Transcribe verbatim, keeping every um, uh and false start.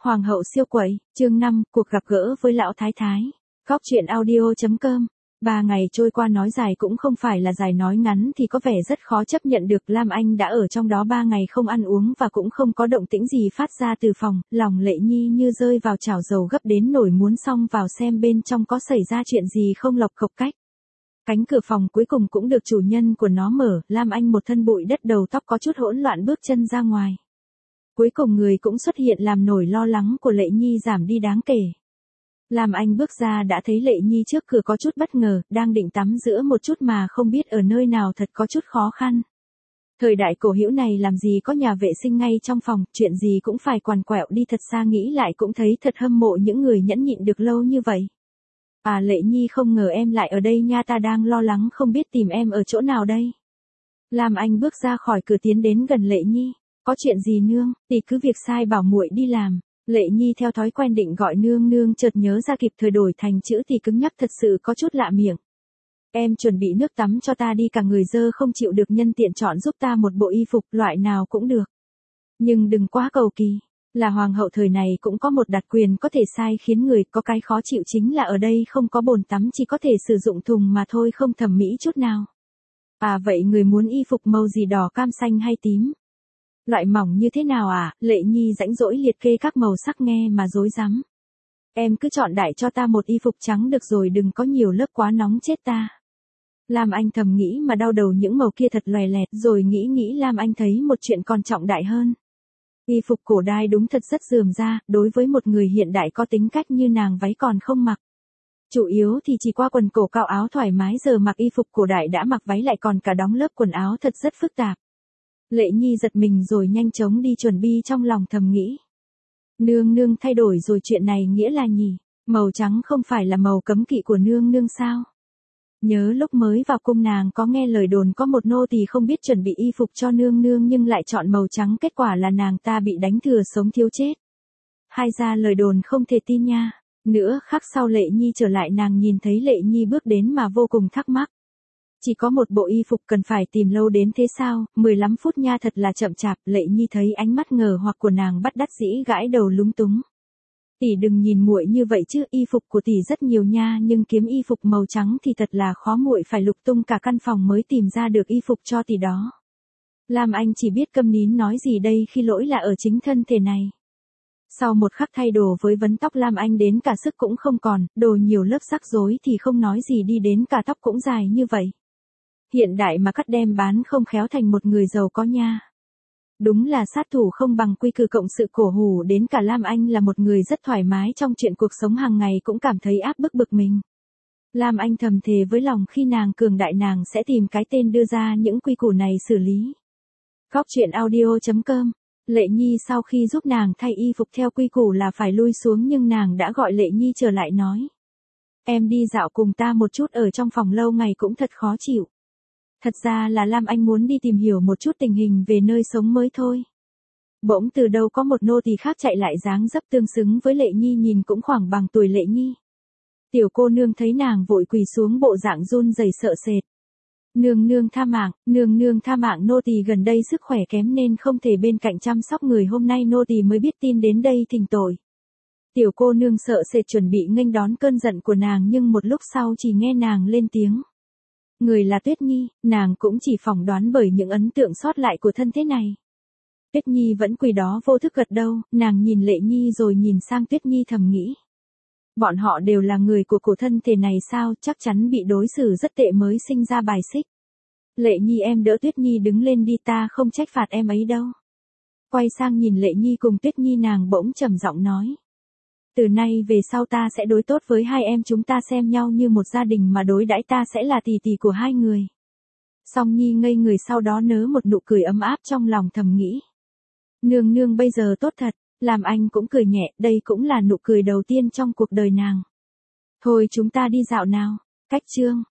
Hoàng hậu siêu quậy, chương năm, cuộc gặp gỡ với lão thái thái. Góc truyện audio chấm com. Ba ngày trôi qua nói dài cũng không phải là dài, nói ngắn thì có vẻ rất khó chấp nhận được. Lam Anh đã ở trong đó ba ngày không ăn uống và cũng không có động tĩnh gì phát ra từ phòng, lòng Lệ Nhi như rơi vào chảo dầu gấp đến nổi muốn xông vào xem bên trong có xảy ra chuyện gì không. Lộc cộc cách. Cánh cửa phòng cuối cùng cũng được chủ nhân của nó mở, Lam Anh một thân bụi đất, đầu tóc có chút hỗn loạn bước chân ra ngoài. Cuối cùng người cũng xuất hiện làm nổi lo lắng của Lệ Nhi giảm đi đáng kể. Lam Anh bước ra đã thấy Lệ Nhi trước cửa có chút bất ngờ, đang định tắm giữa một chút mà không biết ở nơi nào, thật có chút khó khăn. Thời đại cổ hữu này làm gì có nhà vệ sinh ngay trong phòng, chuyện gì cũng phải quằn quẹo đi, thật xa nghĩ lại cũng thấy thật hâm mộ những người nhẫn nhịn được lâu như vậy. À Lệ Nhi, không ngờ em lại ở đây nha, ta đang lo lắng không biết tìm em ở chỗ nào đây. Lam Anh bước ra khỏi cửa tiến đến gần Lệ Nhi. Có chuyện gì nương, tỷ cứ việc sai bảo muội đi làm. Lệ Nhi theo thói quen định gọi nương nương, chợt nhớ ra kịp thời đổi thành chữ tỷ cứng nhắc, thật sự có chút lạ miệng. Em chuẩn bị nước tắm cho ta đi, cả người dơ không chịu được, nhân tiện chọn giúp ta một bộ y phục, loại nào cũng được. Nhưng đừng quá cầu kỳ, là hoàng hậu thời này cũng có một đặc quyền có thể sai khiến người, có cái khó chịu chính là ở đây không có bồn tắm, chỉ có thể sử dụng thùng mà thôi, không thẩm mỹ chút nào. À vậy người muốn y phục màu gì, đỏ, cam, xanh hay tím? Loại mỏng như thế nào à? Lệ Nhi rãnh rỗi liệt kê các màu sắc nghe mà rối rắm. Em cứ chọn đại cho ta một y phục trắng được rồi, đừng có nhiều lớp quá nóng chết ta. Lam Anh thầm nghĩ mà đau đầu, những màu kia thật lòe lẹt, rồi nghĩ nghĩ Lam Anh thấy một chuyện còn trọng đại hơn. Y phục cổ đai đúng thật rất rườm ra, đối với một người hiện đại có tính cách như nàng váy còn không mặc. Chủ yếu thì chỉ qua quần cổ cao áo thoải mái, giờ mặc y phục cổ đại đã mặc váy lại còn cả đóng lớp quần áo, thật rất phức tạp. Lệ Nhi giật mình rồi nhanh chóng đi chuẩn bị, trong lòng thầm nghĩ. Nương nương thay đổi rồi, chuyện này nghĩa là nhỉ? Màu trắng không phải là màu cấm kỵ của nương nương sao? Nhớ lúc mới vào cung nàng có nghe lời đồn có một nô tỳ không biết chuẩn bị y phục cho nương nương nhưng lại chọn màu trắng, kết quả là nàng ta bị đánh thừa sống thiếu chết. Hai ra lời đồn không thể tin nha. Nữa khắc sau Lệ Nhi trở lại, nàng nhìn thấy Lệ Nhi bước đến mà vô cùng thắc mắc. Chỉ có một bộ y phục cần phải tìm lâu đến thế sao? mười lăm phút nha, thật là chậm chạp. Lệ Nhi thấy ánh mắt ngờ hoặc của nàng bắt đắc dĩ gãi đầu lúng túng. Tỷ đừng nhìn muội như vậy chứ, y phục của tỷ rất nhiều nha, nhưng kiếm y phục màu trắng thì thật là khó, muội phải lục tung cả căn phòng mới tìm ra được y phục cho tỷ đó. Lam Anh chỉ biết câm nín, nói gì đây khi lỗi là ở chính thân thể này. Sau một khắc thay đồ với vấn tóc, Lam Anh đến cả sức cũng không còn, đồ nhiều lớp rắc rối thì không nói gì, đi đến cả tóc cũng dài như vậy. Hiện đại mà cắt đem bán không khéo thành một người giàu có nha. Đúng là sát thủ không bằng quy củ, cộng sự cổ hủ, đến cả Lam Anh là một người rất thoải mái trong chuyện cuộc sống hàng ngày cũng cảm thấy áp bức bực mình. Lam Anh thầm thề với lòng khi nàng cường đại nàng sẽ tìm cái tên đưa ra những quy củ này xử lý. Góc truyện audio chấm com. Lệ Nhi sau khi giúp nàng thay y phục theo quy củ là phải lui xuống, nhưng nàng đã gọi Lệ Nhi trở lại nói. Em đi dạo cùng ta một chút, ở trong phòng lâu ngày cũng thật khó chịu. Thật ra là Lam Anh muốn đi tìm hiểu một chút tình hình về nơi sống mới thôi. Bỗng từ đâu có một nô tỳ khác chạy lại, dáng dấp tương xứng với Lệ Nhi, nhìn cũng khoảng bằng tuổi Lệ Nhi. Tiểu cô nương thấy nàng vội quỳ xuống, bộ dạng run rẩy sợ sệt. Nương nương tha mạng, nương nương tha mạng, nô tỳ gần đây sức khỏe kém nên không thể bên cạnh chăm sóc người, hôm nay nô tỳ mới biết tin đến đây thỉnh tội. Tiểu cô nương sợ sệt chuẩn bị nghênh đón cơn giận của nàng, nhưng một lúc sau chỉ nghe nàng lên tiếng. Người là Tuyết Nhi, nàng cũng chỉ phỏng đoán bởi những ấn tượng sót lại của thân thế này. Tuyết Nhi vẫn quỳ đó vô thức gật đầu, nàng nhìn Lệ Nhi rồi nhìn sang Tuyết Nhi thầm nghĩ. Bọn họ đều là người của cổ thân thể này sao, chắc chắn bị đối xử rất tệ mới sinh ra bài xích. Lệ Nhi, em đỡ Tuyết Nhi đứng lên đi, ta không trách phạt em ấy đâu. Quay sang nhìn Lệ Nhi cùng Tuyết Nhi, nàng bỗng trầm giọng nói. Từ nay về sau ta sẽ đối tốt với hai em, chúng ta xem nhau như một gia đình mà đối đãi, ta sẽ là tỷ tỷ của hai người. Song Nhi ngây người, sau đó nớ một nụ cười ấm áp, trong lòng thầm nghĩ. Nương nương bây giờ tốt thật. Lam Anh cũng cười nhẹ, đây cũng là nụ cười đầu tiên trong cuộc đời nàng. Thôi chúng ta đi dạo nào. Cách chương.